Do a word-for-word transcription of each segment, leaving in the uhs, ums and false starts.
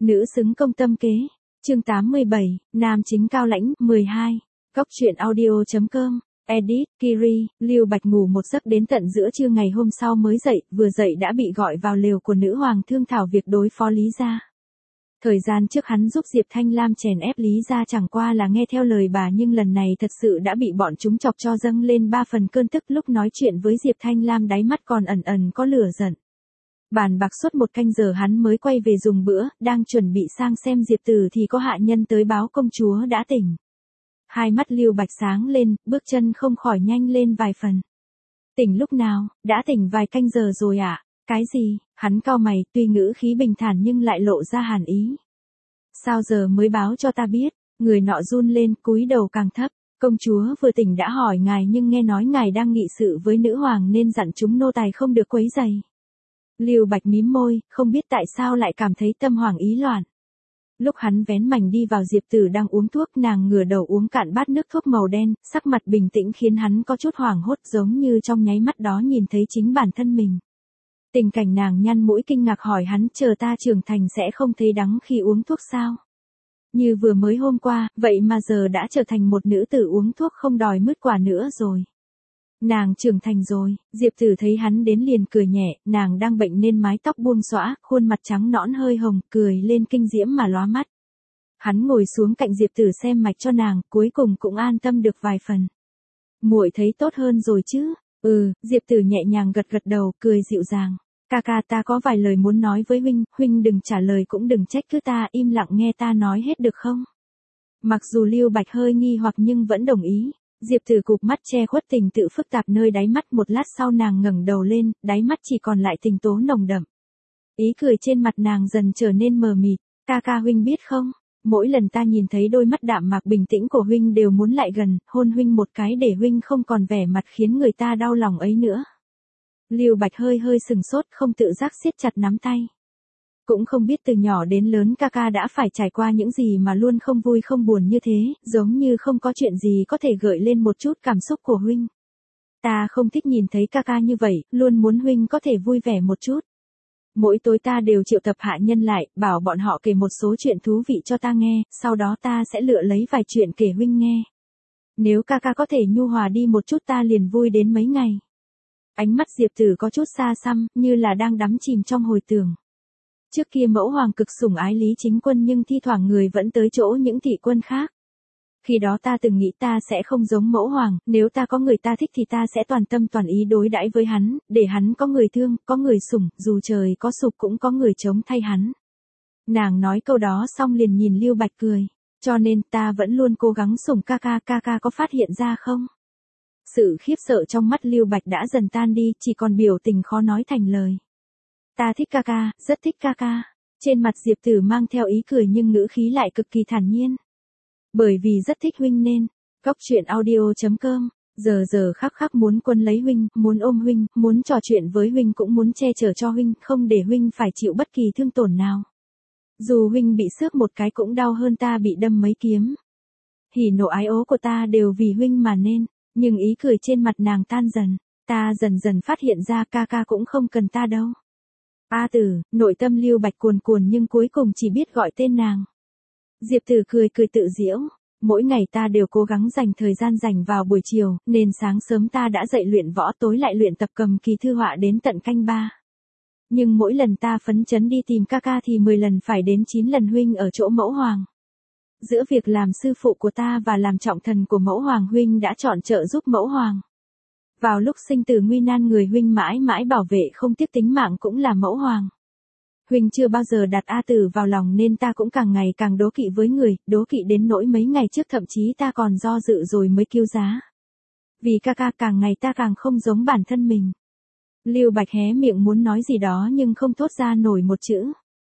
Nữ xứng công tâm kế. Chương tám mươi bảy, nam chính cao lãnh, mười hai. Góc truyện audio chấm com. Edit, Kiri, Lưu Bạch ngủ một giấc đến tận giữa trưa ngày hôm sau mới dậy, vừa dậy đã bị gọi vào lều của nữ hoàng thương thảo việc đối phó Lý gia. Thời gian trước hắn giúp Diệp Thanh Lam chèn ép Lý gia chẳng qua là nghe theo lời bà, nhưng lần này thật sự đã bị bọn chúng chọc cho dâng lên ba phần cơn tức. Lúc nói chuyện với Diệp Thanh Lam đáy mắt còn ẩn ẩn có lửa giận. Bàn bạc suốt một canh giờ hắn mới quay về dùng bữa, đang chuẩn bị sang xem Diệp Tử thì có hạ nhân tới báo công chúa đã tỉnh. Hai mắt Lưu Bạch sáng lên, bước chân không khỏi nhanh lên vài phần. Tỉnh lúc nào? Đã tỉnh vài canh giờ rồi ạ. À? Cái gì? Hắn cau mày, tuy ngữ khí bình thản nhưng lại lộ ra hàn ý. Sao giờ mới báo cho ta biết? Người nọ run lên, cúi đầu càng thấp. Công chúa vừa tỉnh đã hỏi ngài, nhưng nghe nói ngài đang nghị sự với nữ hoàng nên dặn chúng nô tài không được quấy rầy. Lưu Bạch mím môi, không biết tại sao lại cảm thấy tâm hoảng ý loạn. Lúc hắn vén mành đi vào, Diệp Tử đang uống thuốc, nàng ngửa đầu uống cạn bát nước thuốc màu đen, sắc mặt bình tĩnh khiến hắn có chút hoảng hốt, giống như trong nháy mắt đó nhìn thấy chính bản thân mình. Tình cảnh nàng nhăn mũi kinh ngạc hỏi hắn, chờ ta trưởng thành sẽ không thấy đắng khi uống thuốc sao? Như vừa mới hôm qua, vậy mà giờ đã trở thành một nữ tử uống thuốc không đòi mứt quả nữa rồi. Nàng trưởng thành rồi. Diệp Tử thấy hắn đến liền cười nhẹ, nàng đang bệnh nên mái tóc buông xõa, khuôn mặt trắng nõn hơi hồng, cười lên kinh diễm mà lóa mắt. Hắn ngồi xuống cạnh Diệp Tử xem mạch cho nàng, cuối cùng cũng an tâm được vài phần. Muội thấy tốt hơn rồi chứ? Ừ, Diệp Tử nhẹ nhàng gật gật đầu, cười dịu dàng. Ca ca, ta có vài lời muốn nói với huynh, huynh đừng trả lời cũng đừng trách cứ ta, im lặng nghe ta nói hết được không? Mặc dù Lưu Bạch hơi nghi hoặc nhưng vẫn đồng ý. Diệp Tử cụp mắt che khuất tình tự phức tạp nơi đáy mắt, một lát sau nàng ngẩng đầu lên, đáy mắt chỉ còn lại tình tố nồng đậm. Ý cười trên mặt nàng dần trở nên mờ mịt. Ca ca, huynh biết không, mỗi lần ta nhìn thấy đôi mắt đạm mạc bình tĩnh của huynh đều muốn lại gần, hôn huynh một cái để huynh không còn vẻ mặt khiến người ta đau lòng ấy nữa. Lưu Bạch hơi hơi sừng sốt, không tự giác siết chặt nắm tay. Cũng không biết từ nhỏ đến lớn ca ca đã phải trải qua những gì mà luôn không vui không buồn như thế, giống như không có chuyện gì có thể gợi lên một chút cảm xúc của huynh. Ta không thích nhìn thấy ca ca như vậy, luôn muốn huynh có thể vui vẻ một chút. Mỗi tối ta đều triệu tập hạ nhân lại, bảo bọn họ kể một số chuyện thú vị cho ta nghe, sau đó ta sẽ lựa lấy vài chuyện kể huynh nghe. Nếu ca ca có thể nhu hòa đi một chút ta liền vui đến mấy ngày. Ánh mắt Diệp Tử có chút xa xăm, như là đang đắm chìm trong hồi tưởng. Trước kia mẫu hoàng cực sủng ái Lý Chính Quân, nhưng thi thoảng người vẫn tới chỗ những thị quân khác. Khi đó ta từng nghĩ ta sẽ không giống mẫu hoàng, nếu ta có người ta thích thì ta sẽ toàn tâm toàn ý đối đãi với hắn, để hắn có người thương, có người sủng, dù trời có sụp cũng có người chống thay hắn. Nàng nói câu đó xong liền nhìn Lưu Bạch cười, cho nên ta vẫn luôn cố gắng sủng ca ca, ca ca có phát hiện ra không? Sự khiếp sợ trong mắt Lưu Bạch đã dần tan đi, chỉ còn biểu tình khó nói thành lời. Ta thích ca ca, rất thích ca ca. Trên mặt Diệp Tử mang theo ý cười nhưng ngữ khí lại cực kỳ thản nhiên. Bởi vì rất thích huynh nên. Góc truyện audio chấm com. Giờ giờ khắc khắc muốn quân lấy huynh, muốn ôm huynh, muốn trò chuyện với huynh, cũng muốn che chở cho huynh, không để huynh phải chịu bất kỳ thương tổn nào. Dù huynh bị xước một cái cũng đau hơn ta bị đâm mấy kiếm. Hỉ nộ ái ố của ta đều vì huynh mà nên. Nhưng ý cười trên mặt nàng tan dần. Ta dần dần phát hiện ra ca ca cũng không cần ta đâu. A Tử, nội tâm Lưu Bạch cuồn cuồn nhưng cuối cùng chỉ biết gọi tên nàng. Diệp Tử cười cười tự giễu, mỗi ngày ta đều cố gắng dành thời gian dành vào buổi chiều, nên sáng sớm ta đã dậy luyện võ, tối lại luyện tập cầm kỳ thư họa đến tận canh ba. Nhưng mỗi lần ta phấn chấn đi tìm ca ca thì mười lần phải đến chín lần huynh ở chỗ mẫu hoàng. Giữa việc làm sư phụ của ta và làm trọng thần của mẫu hoàng, huynh đã chọn trợ giúp mẫu hoàng. Vào lúc sinh tử nguy nan, người huynh mãi mãi bảo vệ không tiếc tính mạng cũng là mẫu hoàng. Huynh chưa bao giờ đặt A Tử vào lòng nên ta cũng càng ngày càng đố kỵ với người, đố kỵ đến nỗi mấy ngày trước thậm chí ta còn do dự rồi mới cứu giá. Vì ca ca càng ngày ta càng không giống bản thân mình. Lưu Bạch hé miệng muốn nói gì đó nhưng không thốt ra nổi một chữ.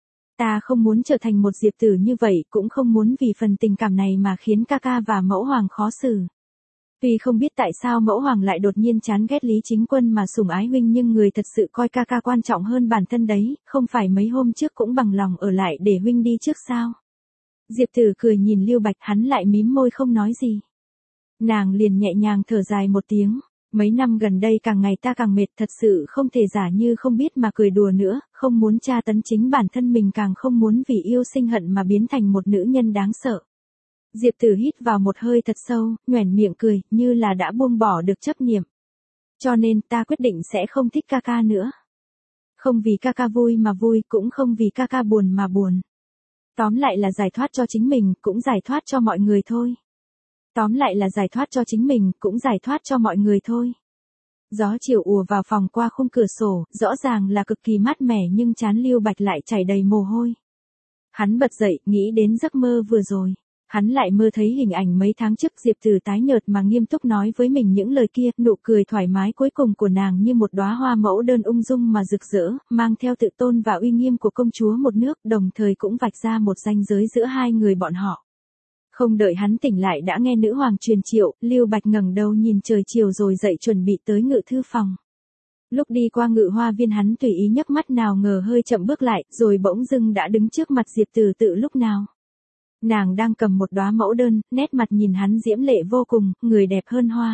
Ta không muốn trở thành một Diệp Tử như vậy, cũng không muốn vì phần tình cảm này mà khiến ca ca và mẫu hoàng khó xử. Tuy không biết tại sao mẫu hoàng lại đột nhiên chán ghét Lý Chính Quân mà sủng ái huynh, nhưng người thật sự coi ca ca quan trọng hơn bản thân đấy, không phải mấy hôm trước cũng bằng lòng ở lại để huynh đi trước sao? Diệp Tử cười nhìn Lưu Bạch, hắn lại mím môi không nói gì. Nàng liền nhẹ nhàng thở dài một tiếng, Mấy năm gần đây càng ngày ta càng mệt, thật sự không thể giả như không biết mà cười đùa nữa, không muốn tra tấn chính bản thân mình, càng không muốn vì yêu sinh hận mà biến thành một nữ nhân đáng sợ. Diệp Tử hít vào một hơi thật sâu, nhoẻn miệng cười, như là đã buông bỏ được chấp niệm. Cho nên ta quyết định sẽ không thích ca ca nữa. Không vì ca ca vui mà vui, cũng không vì ca ca buồn mà buồn. Tóm lại là giải thoát cho chính mình, cũng giải thoát cho mọi người thôi. Tóm lại là giải thoát cho chính mình, cũng giải thoát cho mọi người thôi. Gió chiều ùa vào phòng qua khung cửa sổ, rõ ràng là cực kỳ mát mẻ nhưng trán Lưu Bạch lại chảy đầy mồ hôi. Hắn bật dậy, nghĩ đến giấc mơ vừa rồi. Hắn lại mơ thấy hình ảnh mấy tháng trước Diệp Tử tái nhợt mà nghiêm túc nói với mình những lời kia, nụ cười thoải mái cuối cùng của nàng như một đóa hoa mẫu đơn ung dung mà rực rỡ, mang theo tự tôn và uy nghiêm của công chúa một nước, đồng thời cũng vạch ra một ranh giới giữa hai người bọn họ. Không đợi hắn tỉnh lại đã nghe nữ hoàng truyền triệu, Lưu Bạch ngẩng đầu nhìn trời chiều rồi dậy chuẩn bị tới ngự thư phòng. Lúc đi qua ngự hoa viên hắn tùy ý nhấc mắt, nào ngờ hơi chậm bước lại, rồi bỗng dưng đã đứng trước mặt Diệp Tử tự lúc nào. Nàng đang cầm một đóa mẫu đơn, nét mặt nhìn hắn diễm lệ vô cùng, người đẹp hơn hoa.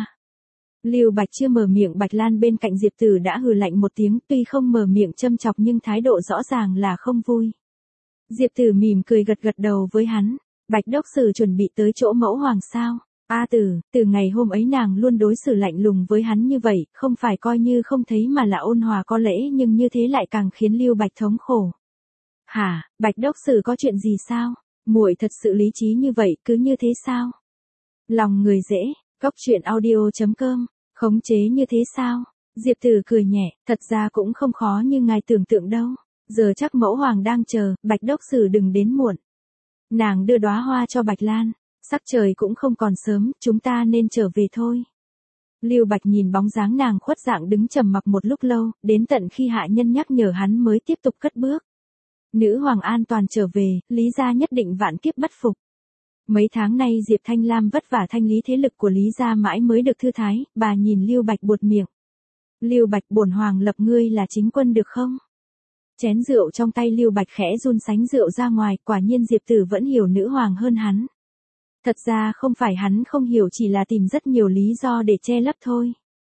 Lưu Bạch chưa mở miệng, Bạch Lan bên cạnh Diệp Tử đã hừ lạnh một tiếng, tuy không mở miệng châm chọc nhưng thái độ rõ ràng là không vui. Diệp Tử mỉm cười gật gật đầu với hắn. Bạch đốc sử chuẩn bị tới chỗ mẫu hoàng sao? A Tử, từ ngày hôm ấy nàng luôn đối xử lạnh lùng với hắn như vậy, không phải coi như không thấy mà là ôn hòa có lễ, nhưng như thế lại càng khiến Lưu Bạch thống khổ. Hả, Bạch đốc sử có chuyện gì sao? Muội thật sự lý trí như vậy, cứ như thế sao? Lòng người dễ, Cóc truyện audio chấm com, khống chế như thế sao? Diệp Tử cười nhẹ, thật ra cũng không khó như ngài tưởng tượng đâu. Giờ chắc mẫu hoàng đang chờ, Bạch đốc sử đừng đến muộn. Nàng đưa đóa hoa cho Bạch Lan, sắc trời cũng không còn sớm, chúng ta nên trở về thôi. Lưu Bạch nhìn bóng dáng nàng khuất dạng đứng trầm mặc một lúc lâu, đến tận khi hạ nhân nhắc nhở hắn mới tiếp tục cất bước. Nữ hoàng an toàn trở về, Lý gia nhất định vạn kiếp bất phục. Mấy tháng nay Diệp Thanh Lam vất vả thanh lý thế lực của Lý gia mãi mới được thư thái, bà nhìn Lưu Bạch buột miệng. Lưu Bạch, bổn hoàng lập ngươi là chính quân được không? Chén rượu trong tay Lưu Bạch khẽ run sánh rượu ra ngoài, quả nhiên Diệp Tử vẫn hiểu nữ hoàng hơn hắn. Thật ra không phải hắn không hiểu, chỉ là tìm rất nhiều lý do để che lấp thôi.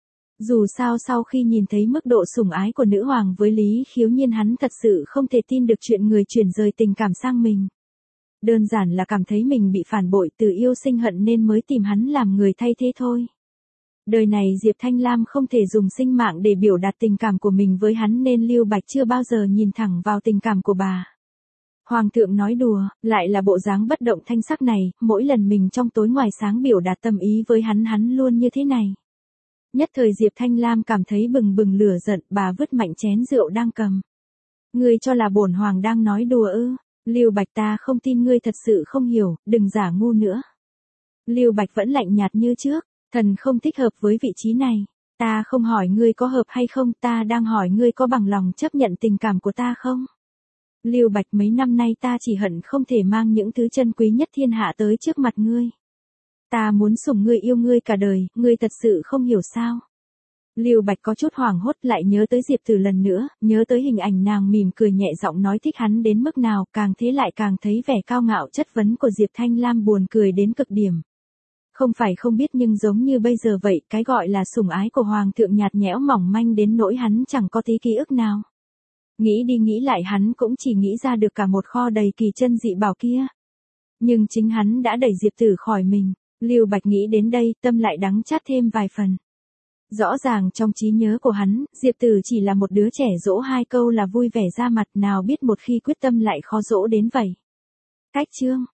Dù sao sau khi nhìn thấy mức độ sủng ái của nữ hoàng với Lý Khiếu Nhiên, hắn thật sự không thể tin được chuyện người chuyển rời tình cảm sang mình. Đơn giản là cảm thấy mình bị phản bội, từ yêu sinh hận nên mới tìm hắn làm người thay thế thôi. Đời này Diệp Thanh Lam không thể dùng sinh mạng để biểu đạt tình cảm của mình với hắn nên Lưu Bạch chưa bao giờ nhìn thẳng vào tình cảm của bà. Hoàng thượng nói đùa, lại là bộ dáng bất động thanh sắc này, mỗi lần mình trong tối ngoài sáng biểu đạt tâm ý với hắn hắn luôn như thế này. Nhất thời Diệp Thanh Lam cảm thấy bừng bừng lửa giận, bà vứt mạnh chén rượu đang cầm. Ngươi cho là bổn hoàng đang nói đùa ư? Lưu Bạch, ta không tin ngươi thật sự không hiểu, đừng giả ngu nữa. Lưu Bạch vẫn lạnh nhạt như trước. Thần không thích hợp với vị trí này. Ta không hỏi ngươi có hợp hay không, ta đang hỏi ngươi có bằng lòng chấp nhận tình cảm của ta không? Lưu Bạch, mấy năm nay ta chỉ hận không thể mang những thứ chân quý nhất thiên hạ tới trước mặt ngươi. Ta muốn sủng ngươi, yêu ngươi cả đời, ngươi thật sự không hiểu sao? Lưu Bạch có chút hoảng hốt, lại nhớ tới Diệp Tử lần nữa, nhớ tới hình ảnh nàng mỉm cười nhẹ giọng nói thích hắn đến mức nào, càng thế lại càng thấy vẻ cao ngạo chất vấn của Diệp Thanh Lam buồn cười đến cực điểm. Không phải không biết nhưng giống như bây giờ vậy, cái gọi là sủng ái của hoàng thượng nhạt nhẽo mỏng manh đến nỗi hắn chẳng có tí ký ức nào. Nghĩ đi nghĩ lại hắn cũng chỉ nghĩ ra được cả một kho đầy kỳ chân dị bảo kia. Nhưng chính hắn đã đẩy Diệp Tử khỏi mình. Lưu Bạch nghĩ đến đây, tâm lại đắng chát thêm vài phần. Rõ ràng trong trí nhớ của hắn, Diệp Tử chỉ là một đứa trẻ dỗ hai câu là vui vẻ ra mặt, nào biết một khi quyết tâm lại khó dỗ đến vậy. Cách chương